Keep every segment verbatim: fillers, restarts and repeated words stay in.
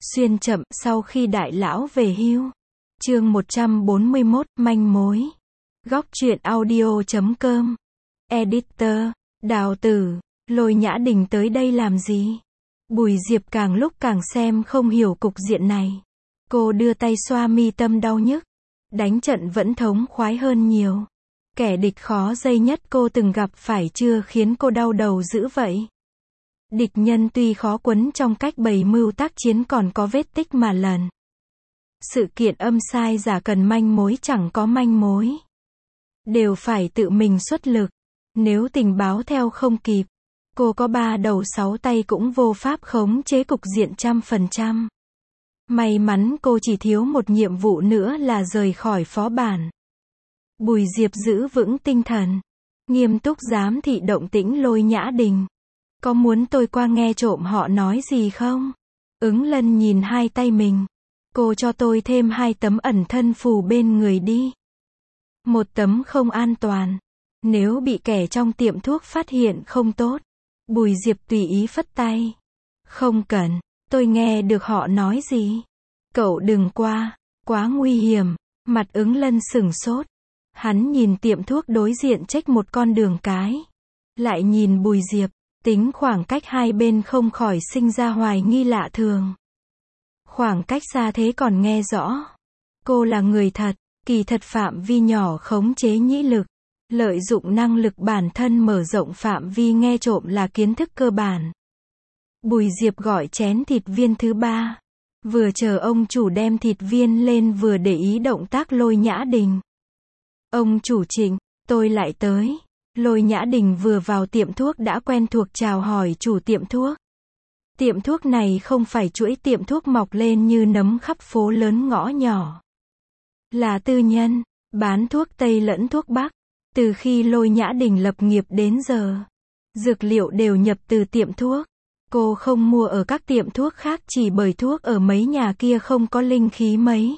Xuyên chậm, sau khi đại lão về hưu. Chương một trăm bốn mươi mốt, manh mối. Góc truyện audio chấm com. Editor, Đào Tử, Lôi Nhã Đình tới đây làm gì? Bùi Diệp càng lúc càng xem không hiểu cục diện này. Cô đưa tay xoa mi tâm đau nhức. Đánh trận vẫn thống khoái hơn nhiều. Kẻ địch khó dây nhất cô từng gặp phải chưa khiến cô đau đầu dữ vậy. Địch nhân tuy khó quấn trong cách bày mưu tác chiến còn có vết tích mà lần. Sự kiện âm sai giả cần manh mối chẳng có manh mối. Đều phải tự mình xuất lực. Nếu tình báo theo không kịp, cô có ba đầu sáu tay cũng vô pháp khống chế cục diện trăm phần trăm. May mắn cô chỉ thiếu một nhiệm vụ nữa là rời khỏi phó bản. Bùi Diệp giữ vững tinh thần, nghiêm túc giám thị động tĩnh Lôi Nhã Đình. Có muốn tôi qua nghe trộm họ nói gì không? Ứng Lân nhìn hai tay mình. Cô cho tôi thêm hai tấm ẩn thân phù bên người đi. Một tấm không an toàn. Nếu bị kẻ trong tiệm thuốc phát hiện không tốt. Bùi Diệp tùy ý phất tay. Không cần, tôi nghe được họ nói gì. Cậu đừng qua, quá nguy hiểm. Mặt Ứng Lân sửng sốt. Hắn nhìn tiệm thuốc đối diện trách một con đường cái. Lại nhìn Bùi Diệp. Tính khoảng cách hai bên không khỏi sinh ra hoài nghi lạ thường. Khoảng cách xa thế còn nghe rõ. Cô là người thật, kỳ thật phạm vi nhỏ khống chế nhĩ lực. Lợi dụng năng lực bản thân mở rộng phạm vi nghe trộm là kiến thức cơ bản. Bùi Diệp gọi chén thịt viên thứ ba. Vừa chờ ông chủ đem thịt viên lên vừa để ý động tác Lôi Nhã Đình. Ông chủ Trịnh, tôi lại tới. Lôi Nhã Đình vừa vào tiệm thuốc đã quen thuộc chào hỏi chủ tiệm thuốc. Tiệm thuốc này không phải chuỗi tiệm thuốc mọc lên như nấm khắp phố lớn ngõ nhỏ. Là tư nhân, bán thuốc Tây lẫn thuốc Bắc. Từ khi Lôi Nhã Đình lập nghiệp đến giờ, dược liệu đều nhập từ tiệm thuốc. Cô không mua ở các tiệm thuốc khác chỉ bởi thuốc ở mấy nhà kia không có linh khí mấy.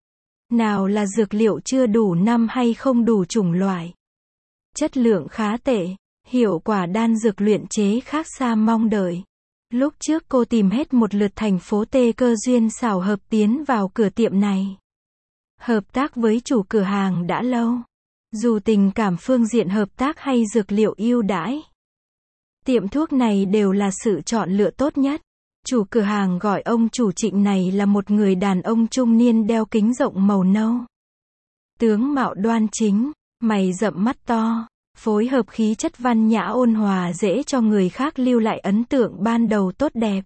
Nào là dược liệu chưa đủ năm hay không đủ chủng loại. Chất lượng khá tệ, hiệu quả đan dược luyện chế khác xa mong đợi. Lúc trước cô tìm hết một lượt thành phố Tê cơ duyên xảo hợp tiến vào cửa tiệm này. Hợp tác với chủ cửa hàng đã lâu. Dù tình cảm phương diện hợp tác hay dược liệu ưu đãi, tiệm thuốc này đều là sự chọn lựa tốt nhất. Chủ cửa hàng gọi ông chủ Trịnh này là một người đàn ông trung niên đeo kính rộng màu nâu. Tướng mạo đoan chính, mày rậm mắt to, phối hợp khí chất văn nhã ôn hòa dễ cho người khác lưu lại ấn tượng ban đầu tốt đẹp.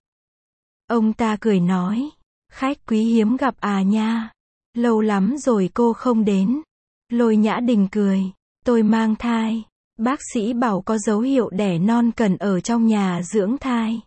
Ông ta cười nói, khách quý hiếm gặp à nha, lâu lắm rồi cô không đến. Lôi Nhã Đình cười, tôi mang thai, bác sĩ bảo có dấu hiệu đẻ non cần ở trong nhà dưỡng thai.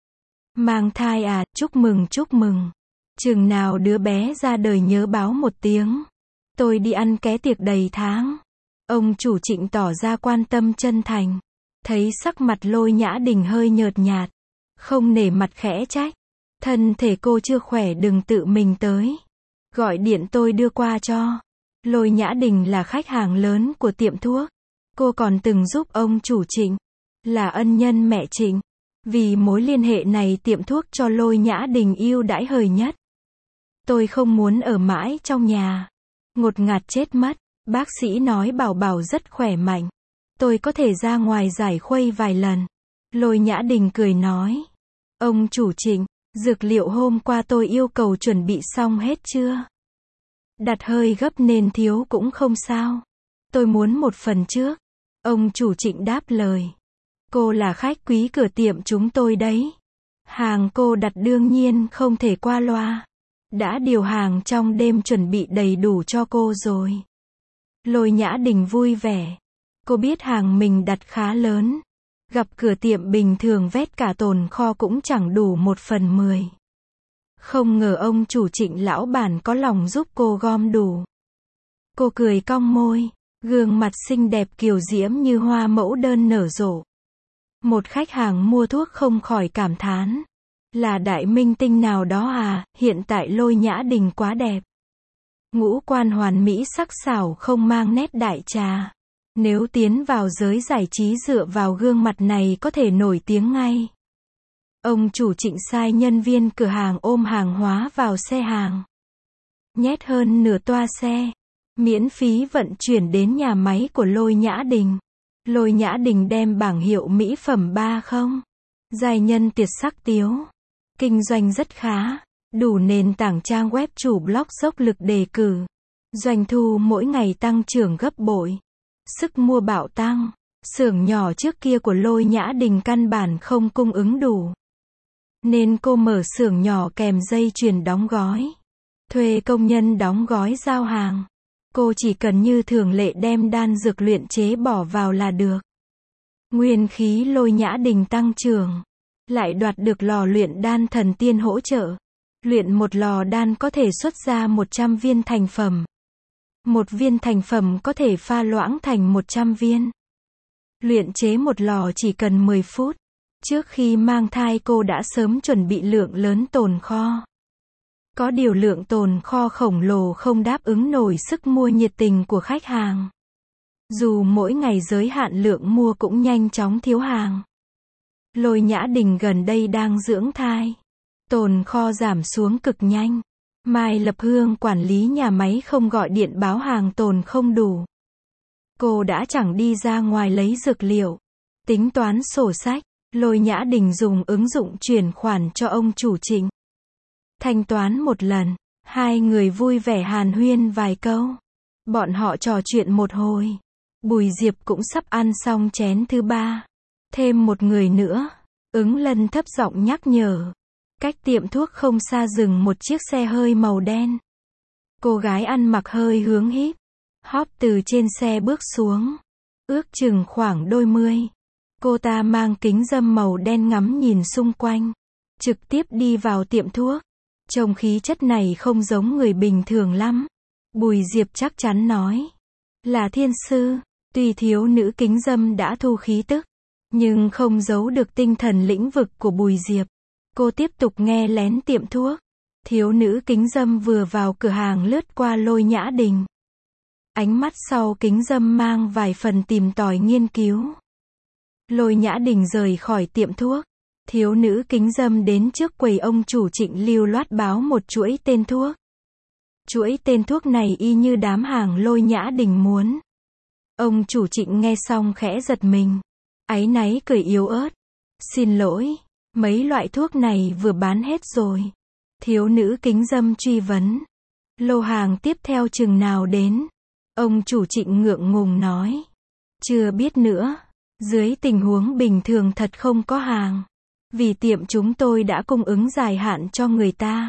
Mang thai à, chúc mừng chúc mừng, chừng nào đứa bé ra đời nhớ báo một tiếng, tôi đi ăn ké tiệc đầy tháng. Ông chủ Trịnh tỏ ra quan tâm chân thành. Thấy sắc mặt Lôi Nhã Đình hơi nhợt nhạt, không nể mặt khẽ trách, thân thể cô chưa khỏe đừng tự mình tới, gọi điện tôi đưa qua cho. Lôi Nhã Đình là khách hàng lớn của tiệm thuốc. Cô còn từng giúp ông chủ Trịnh, là ân nhân mẹ Trịnh. Vì mối liên hệ này tiệm thuốc cho Lôi Nhã Đình ưu đãi hời nhất. Tôi không muốn ở mãi trong nhà, ngột ngạt chết mất. Bác sĩ nói Bảo Bảo rất khỏe mạnh. Tôi có thể ra ngoài giải khuây vài lần. Lôi Nhã Đình cười nói. Ông chủ Trịnh, dược liệu hôm qua tôi yêu cầu chuẩn bị xong hết chưa? Đặt hơi gấp nên thiếu cũng không sao. Tôi muốn một phần trước. Ông chủ Trịnh đáp lời. Cô là khách quý cửa tiệm chúng tôi đấy. Hàng cô đặt đương nhiên không thể qua loa. Đã điều hàng trong đêm chuẩn bị đầy đủ cho cô rồi. Lôi Nhã Đình vui vẻ. Cô biết hàng mình đặt khá lớn. Gặp cửa tiệm bình thường vét cả tồn kho cũng chẳng đủ một phần mười. Không ngờ ông chủ Trịnh lão bản có lòng giúp cô gom đủ. Cô cười cong môi, gương mặt xinh đẹp kiều diễm như hoa mẫu đơn nở rộ. Một khách hàng mua thuốc không khỏi cảm thán. Là đại minh tinh nào đó à, hiện tại Lôi Nhã Đình quá đẹp. Ngũ quan hoàn mỹ sắc sảo không mang nét đại trà. Nếu tiến vào giới giải trí dựa vào gương mặt này có thể nổi tiếng ngay. Ông chủ Trịnh sai nhân viên cửa hàng ôm hàng hóa vào xe hàng. Nhét hơn nửa toa xe. Miễn phí vận chuyển đến nhà máy của Lôi Nhã Đình. Lôi Nhã Đình đem bảng hiệu mỹ phẩm ba không. Giai nhân tiệt sắc tiếu. Kinh doanh rất khá. Đủ nền tảng trang web chủ blog dốc lực đề cử. Doanh thu mỗi ngày tăng trưởng gấp bội. Sức mua bạo tăng. Xưởng nhỏ trước kia của Lôi Nhã Đình căn bản không cung ứng đủ. Nên cô mở xưởng nhỏ kèm dây chuyền đóng gói. Thuê công nhân đóng gói giao hàng. Cô chỉ cần như thường lệ đem đan dược luyện chế bỏ vào là được. Nguyên khí Lôi Nhã Đình tăng trưởng. Lại đoạt được lò luyện đan thần tiên hỗ trợ. Luyện một lò đan có thể xuất ra một trăm viên thành phẩm. Một viên thành phẩm có thể pha loãng thành một trăm viên. Luyện chế một lò chỉ cần mười phút. Trước khi mang thai cô đã sớm chuẩn bị lượng lớn tồn kho. Có điều lượng tồn kho khổng lồ không đáp ứng nổi sức mua nhiệt tình của khách hàng. Dù mỗi ngày giới hạn lượng mua cũng nhanh chóng thiếu hàng. Lôi Nhã Đình gần đây đang dưỡng thai. Tồn kho giảm xuống cực nhanh. Mai Lập Hương quản lý nhà máy không gọi điện báo hàng tồn không đủ. Cô đã chẳng đi ra ngoài lấy dược liệu. Tính toán sổ sách. Lôi Nhã Đình dùng ứng dụng chuyển khoản cho ông chủ Trịnh. Thanh toán một lần. Hai người vui vẻ hàn huyên vài câu. Bọn họ trò chuyện một hồi. Bùi Diệp cũng sắp ăn xong chén thứ ba. Thêm một người nữa. Ứng Lân thấp giọng nhắc nhở. Cách tiệm thuốc không xa dừng một chiếc xe hơi màu đen. Cô gái ăn mặc hơi hướng híp. Hóp từ trên xe bước xuống. Ước chừng khoảng đôi mươi. Cô ta mang kính râm màu đen ngắm nhìn xung quanh. Trực tiếp đi vào tiệm thuốc. Trông khí chất này không giống người bình thường lắm. Bùi Diệp chắc chắn nói. Là thiên sư. Tuy thiếu nữ kính râm đã thu khí tức. Nhưng không giấu được tinh thần lĩnh vực của Bùi Diệp. Cô tiếp tục nghe lén tiệm thuốc. Thiếu nữ kính râm vừa vào cửa hàng lướt qua Lôi Nhã Đình. Ánh mắt sau kính râm mang vài phần tìm tòi nghiên cứu. Lôi Nhã Đình rời khỏi tiệm thuốc. Thiếu nữ kính râm đến trước quầy ông chủ Trịnh lưu loát báo một chuỗi tên thuốc. Chuỗi tên thuốc này y như đám hàng Lôi Nhã Đình muốn. Ông chủ Trịnh nghe xong khẽ giật mình. Áy náy cười yếu ớt. Xin lỗi, mấy loại thuốc này vừa bán hết rồi. Thiếu nữ kính râm truy vấn. Lô hàng tiếp theo chừng nào đến? Ông chủ Trịnh ngượng ngùng nói. Chưa biết nữa. Dưới tình huống bình thường thật không có hàng. Vì tiệm chúng tôi đã cung ứng dài hạn cho người ta.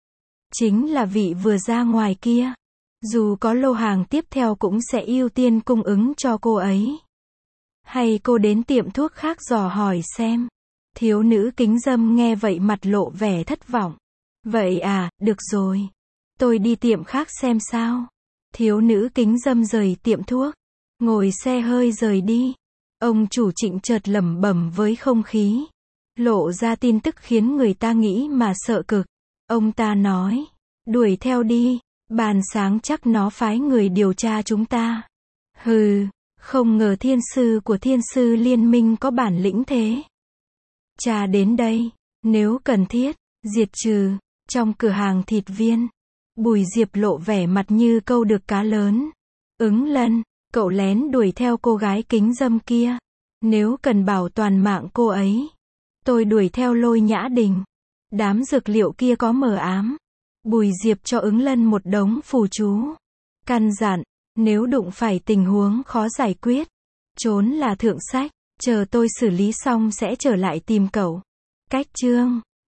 Chính là vị vừa ra ngoài kia. Dù có lô hàng tiếp theo cũng sẽ ưu tiên cung ứng cho cô ấy. Hay cô đến tiệm thuốc khác dò hỏi xem. Thiếu nữ kính râm nghe vậy mặt lộ vẻ thất vọng. Vậy à, được rồi. Tôi đi tiệm khác xem sao. Thiếu nữ kính râm rời tiệm thuốc. Ngồi xe hơi rời đi. Ông chủ Trịnh chợt lẩm bẩm với không khí. Lộ ra tin tức khiến người ta nghĩ mà sợ cực. Ông ta nói. Đuổi theo đi. Bàn sáng chắc nó phái người điều tra chúng ta. Hừ. Không ngờ thiên sư của thiên sư liên minh có bản lĩnh thế. Cha đến đây. Nếu cần thiết. Diệt trừ. Trong cửa hàng thịt viên. Bùi Diệp lộ vẻ mặt như câu được cá lớn. Ứng Lân. Cậu lén đuổi theo cô gái kính râm kia. Nếu cần bảo toàn mạng cô ấy. Tôi đuổi theo Lôi Nhã Đình. Đám dược liệu kia có mờ ám. Bùi Diệp cho Ứng Lân một đống phù chú. Căn dặn. Nếu đụng phải tình huống khó giải quyết. Trốn là thượng sách. Chờ tôi xử lý xong sẽ trở lại tìm cậu. Cách chương.